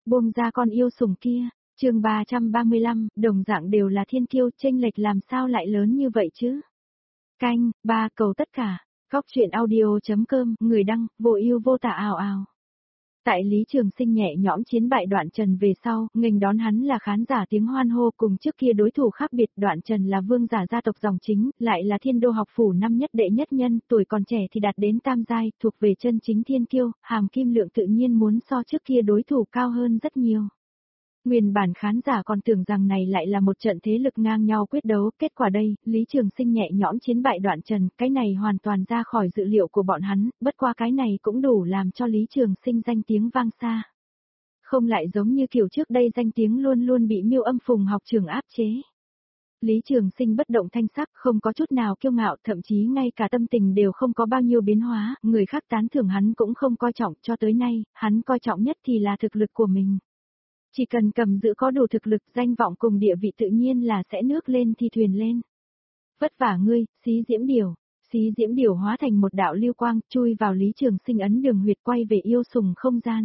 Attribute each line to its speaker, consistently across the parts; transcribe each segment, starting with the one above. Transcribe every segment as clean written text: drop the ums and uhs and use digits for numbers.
Speaker 1: Buông ra con yêu sủng kia, chương 335, đồng dạng đều là thiên kiêu, chênh lệch làm sao lại lớn như vậy chứ? Canh, ba cầu tất cả, góc chuyện audio.com, người đăng, vô ưu vô tả ào ào. Tại Lý Trường Sinh nhẹ nhõm chiến bại Đoạn Trần về sau, nghênh đón hắn là khán giả tiếng hoan hô cùng trước kia đối thủ khác biệt. Đoạn Trần là vương giả gia tộc dòng chính, lại là Thiên Đô học phủ năm nhất đệ nhất nhân, tuổi còn trẻ thì đạt đến tam giai, thuộc về chân chính thiên kiêu, hàm kim lượng tự nhiên muốn so trước kia đối thủ cao hơn rất nhiều. Nguyên bản khán giả còn tưởng rằng này lại là một trận thế lực ngang nhau quyết đấu, kết quả đây, Lý Trường Sinh nhẹ nhõm chiến bại Đoạn Trần, cái này hoàn toàn ra khỏi dự liệu của bọn hắn, bất qua cái này cũng đủ làm cho Lý Trường Sinh danh tiếng vang xa. Không lại giống như kiểu trước đây danh tiếng luôn luôn bị Miêu Âm Phùng học trường áp chế. Lý Trường Sinh bất động thanh sắc, không có chút nào kiêu ngạo, thậm chí ngay cả tâm tình đều không có bao nhiêu biến hóa, người khác tán thưởng hắn cũng không coi trọng, cho tới nay, hắn coi trọng nhất thì là thực lực của mình. Chỉ cần cầm giữ có đủ thực lực, danh vọng cùng địa vị tự nhiên là sẽ nước lên thì thuyền lên. Vất vả ngươi, Xí Diễm Điểu. Xí Diễm Điểu hóa thành một đạo lưu quang, chui vào Lý Trường Sinh ấn đường huyệt, quay về yêu sùng không gian.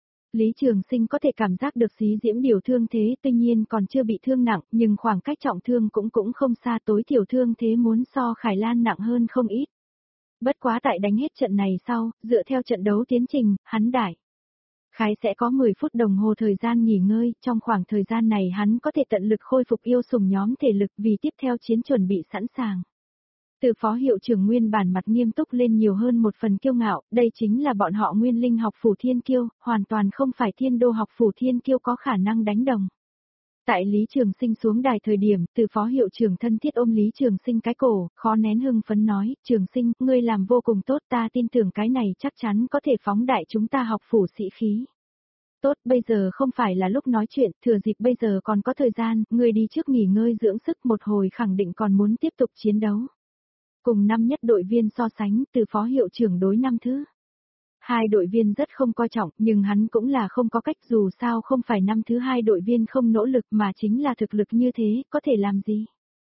Speaker 1: Lý Trường Sinh có thể cảm giác được Xí Diễm Điểu thương thế, tuy nhiên còn chưa bị thương nặng, nhưng khoảng cách trọng thương cũng không xa, tối thiểu thương thế muốn so Khải Lan nặng hơn không ít. Bất quá tại đánh hết trận này sau, dựa theo trận đấu tiến trình, hắn đại khái sẽ có 10 phút đồng hồ thời gian nghỉ ngơi, trong khoảng thời gian này hắn có thể tận lực khôi phục yêu sùng nhóm thể lực vì tiếp theo chiến chuẩn bị sẵn sàng. Từ phó hiệu trưởng nguyên bản mặt nghiêm túc lên nhiều hơn một phần kiêu ngạo, đây chính là bọn họ Nguyên Linh học phủ thiên kiêu, hoàn toàn không phải Thiên Đô học phủ thiên kiêu có khả năng đánh đồng. Tại Lý Trường Sinh xuống đài thời điểm, từ phó hiệu trưởng thân thiết ôm Lý Trường Sinh cái cổ, khó nén hưng phấn nói, Trường Sinh, ngươi làm vô cùng tốt, ta tin tưởng cái này chắc chắn có thể phóng đại chúng ta học phủ sĩ khí. Tốt, bây giờ không phải là lúc nói chuyện, thừa dịp bây giờ còn có thời gian, ngươi đi trước nghỉ ngơi dưỡng sức, một hồi khẳng định còn muốn tiếp tục chiến đấu. Cùng năm nhất đội viên so sánh, từ phó hiệu trưởng đối năm thứ hai đội viên rất không coi trọng, nhưng hắn cũng là không có cách, dù sao không phải năm thứ hai đội viên không nỗ lực mà chính là thực lực như thế, có thể làm gì.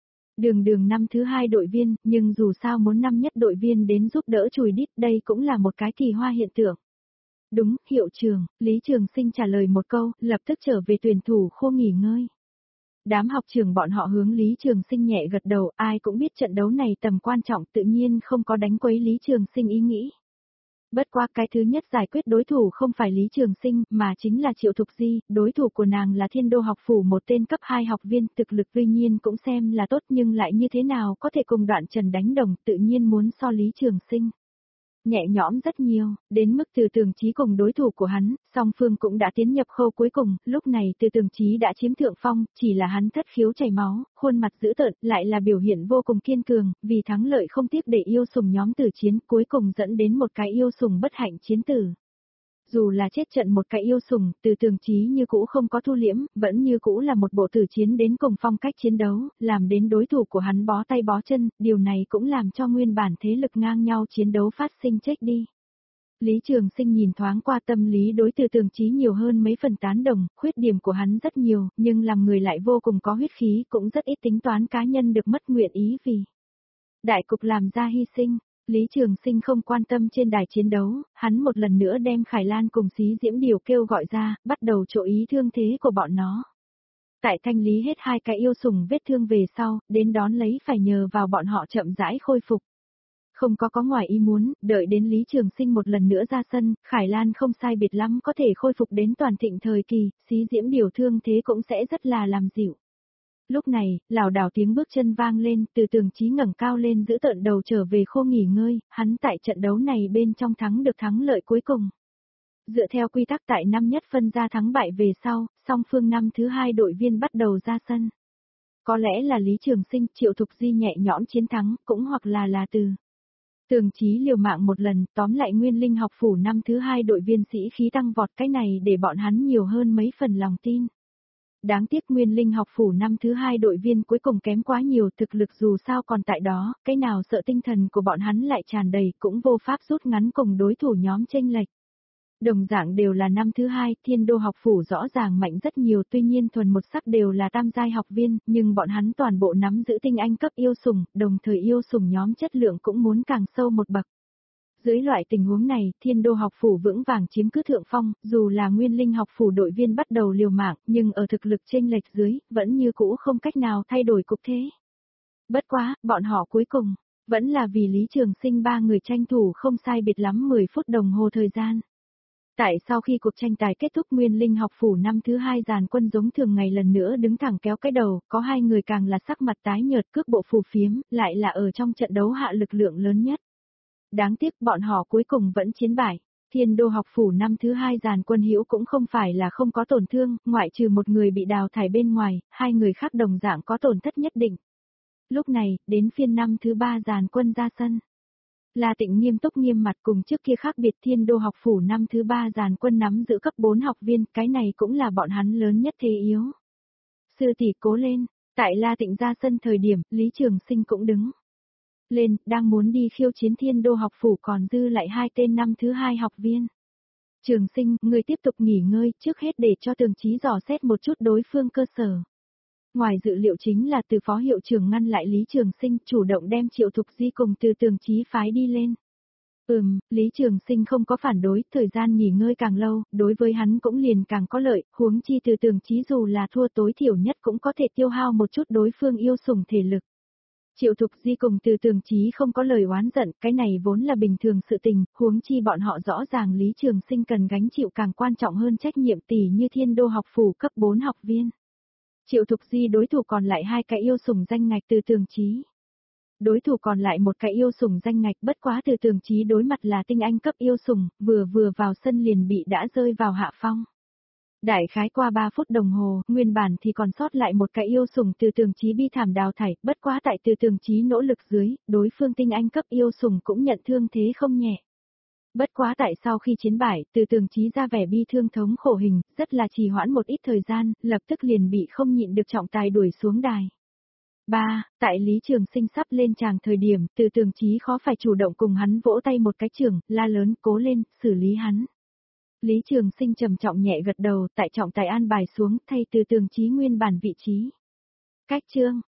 Speaker 1: Đường năm thứ hai đội viên, nhưng dù sao muốn năm nhất đội viên đến giúp đỡ chùi đít, đây cũng là một cái kỳ hoa hiện tượng. Đúng, hiệu trưởng, Lý Trường Sinh trả lời một câu, lập tức trở về tuyển thủ khô nghỉ ngơi. Đám học trưởng bọn họ hướng Lý Trường Sinh nhẹ gật đầu, ai cũng biết trận đấu này tầm quan trọng, tự nhiên không có đánh quấy Lý Trường Sinh ý nghĩ. Bất quá cái thứ nhất giải quyết đối thủ không phải Lý Trường Sinh, mà chính là Triệu Thục Di, đối thủ của nàng là Thiên Đô học phủ một tên cấp 2 học viên, thực lực tuy nhiên cũng xem là tốt nhưng lại như thế nào có thể cùng Đoạn Trần đánh đồng, tự nhiên muốn so Lý Trường Sinh nhẹ nhõm rất nhiều, đến mức Từ Tường Chí cùng đối thủ của hắn, song phương cũng đã tiến nhập khâu cuối cùng, lúc này Từ Tường Chí đã chiếm thượng phong, chỉ là hắn thất khiếu chảy máu, khuôn mặt dữ tợn, lại là biểu hiện vô cùng kiên cường, vì thắng lợi không tiếc để yêu sùng nhóm tử chiến, cuối cùng dẫn đến một cái yêu sùng bất hạnh chiến tử. Dù là chết trận một cái yêu sùng, Từ Tường Chí như cũ không có thu liễm, vẫn như cũ là một bộ tử chiến đến cùng phong cách chiến đấu, làm đến đối thủ của hắn bó tay bó chân, điều này cũng làm cho nguyên bản thế lực ngang nhau chiến đấu phát sinh chết đi. Lý Trường Sinh nhìn thoáng qua tâm lý đối Từ Tường Chí nhiều hơn mấy phần tán đồng, khuyết điểm của hắn rất nhiều, nhưng làm người lại vô cùng có huyết khí, cũng rất ít tính toán cá nhân được mất nguyện ý vì đại cục làm ra hy sinh. Lý Trường Sinh không quan tâm trên đài chiến đấu, hắn một lần nữa đem Khải Lan cùng Xí Diễm Điểu kêu gọi ra, bắt đầu chú ý thương thế của bọn nó. Tại thanh lý hết hai cái yêu sủng vết thương về sau, đến đón lấy phải nhờ vào bọn họ chậm rãi khôi phục. Không có ngoài ý muốn, đợi đến Lý Trường Sinh một lần nữa ra sân, Khải Lan không sai biệt lắm có thể khôi phục đến toàn thịnh thời kỳ, Xí Diễm Điểu thương thế cũng sẽ rất là làm dịu. Lúc này, lảo đảo tiếng bước chân vang lên, Từ Tường Chí ngẩng cao lên giữ tợn đầu trở về khô nghỉ ngơi, hắn tại trận đấu này bên trong thắng được thắng lợi cuối cùng. Dựa theo quy tắc tại năm nhất phân ra thắng bại về sau, song phương năm thứ hai đội viên bắt đầu ra sân. Có lẽ là Lý Trường Sinh, Triệu Thục Di nhẹ nhõm chiến thắng, cũng hoặc là Từ Tường Chí liều mạng một lần, tóm lại Nguyên Linh học phủ năm thứ hai đội viên sĩ khí tăng vọt, cái này để bọn hắn nhiều hơn mấy phần lòng tin. Đáng tiếc Nguyên Linh học phủ năm thứ hai đội viên cuối cùng kém quá nhiều, thực lực dù sao còn tại đó, cái nào sợ tinh thần của bọn hắn lại tràn đầy, cũng vô pháp rút ngắn cùng đối thủ nhóm chênh lệch. Đồng dạng đều là năm thứ hai, Thiên Đô học phủ rõ ràng mạnh rất nhiều, tuy nhiên thuần một sắc đều là tam giai học viên, nhưng bọn hắn toàn bộ nắm giữ tinh anh cấp yêu sủng, đồng thời yêu sủng nhóm chất lượng cũng muốn càng sâu một bậc. Dưới loại tình huống này, Thiên Đô học phủ vững vàng chiếm cứ thượng phong, dù là Nguyên Linh học phủ đội viên bắt đầu liều mạng, nhưng ở thực lực chênh lệch dưới, vẫn như cũ không cách nào thay đổi cục thế. Bất quá, bọn họ cuối cùng, vẫn là vì Lý Trường Sinh ba người tranh thủ không sai biệt lắm 10 phút đồng hồ thời gian. Tại sau khi cuộc tranh tài kết thúc Nguyên Linh học phủ năm thứ 2 dàn quân giống thường ngày lần nữa đứng thẳng kéo cái đầu, có hai người càng là sắc mặt tái nhợt cước bộ phù phiếm, lại là ở trong trận đấu hạ lực lượng lớn nhất. Đáng tiếc bọn họ cuối cùng vẫn chiến bại. Thiên Đô học phủ năm thứ 2 dàn quân hữu cũng không phải là không có tổn thương, ngoại trừ một người bị đào thải bên ngoài, hai người khác đồng dạng có tổn thất nhất định. Lúc này, đến phiên năm thứ 3 dàn quân ra sân. La Tịnh nghiêm túc nghiêm mặt cùng trước kia khác biệt. Thiên Đô học phủ năm thứ 3 dàn quân nắm giữ cấp 4 học viên, cái này cũng là bọn hắn lớn nhất thế yếu. Sư tỷ cố lên, tại La Tịnh ra sân thời điểm, Lý Trường Sinh cũng đứng lên, đang muốn đi khiêu chiến Thiên Đô học phủ còn dư lại hai tên năm thứ 2 học viên. Trường Sinh, ngươi tiếp tục nghỉ ngơi, trước hết để cho Tường Chí dò xét một chút đối phương cơ sở. Ngoài dự liệu chính là từ phó hiệu trưởng ngăn lại Lý Trường Sinh, chủ động đem Triệu Thục Di cùng từ Tường Chí phái đi lên. Lý Trường Sinh không có phản đối, thời gian nghỉ ngơi càng lâu, đối với hắn cũng liền càng có lợi, huống chi từ Tường Chí dù là thua tối thiểu nhất cũng có thể tiêu hao một chút đối phương yêu sủng thể lực. Triệu Thục Di cùng từ Tường Chí không có lời oán giận, cái này vốn là bình thường sự tình, huống chi bọn họ rõ ràng Lý Trường Sinh cần gánh chịu càng quan trọng hơn trách nhiệm tỷ như Thiên Đô học phủ cấp 4 học viên. Triệu Thục Di đối thủ còn lại hai cái yêu sủng danh ngạch từ Tường Chí. Đối thủ còn lại một cái yêu sủng danh ngạch, bất quá từ Tường Chí đối mặt là tinh anh cấp yêu sủng, vừa vào sân liền bị đã rơi vào hạ phong. Đại khái qua 3 phút đồng hồ, nguyên bản thì còn sót lại một cái yêu sủng từ Tường Chí bi thảm đào thải, bất quá tại từ Tường Chí nỗ lực dưới, đối phương tinh anh cấp yêu sủng cũng nhận thương thế không nhẹ. Bất quá tại sau khi chiến bại, từ Tường Chí ra vẻ bi thương thống khổ hình, rất là trì hoãn một ít thời gian, lập tức liền bị không nhịn được trọng tài đuổi xuống đài. Tại Lý Trường Sinh sắp lên tràng thời điểm, từ Tường Chí khó phải chủ động cùng hắn vỗ tay một cái trường, la lớn, cố lên, xử lý hắn. Lý Trường Sinh trầm trọng nhẹ gật đầu, tại trọng tài an bài xuống, thay từ Tường Chí nguyên bản vị trí. Cách chương,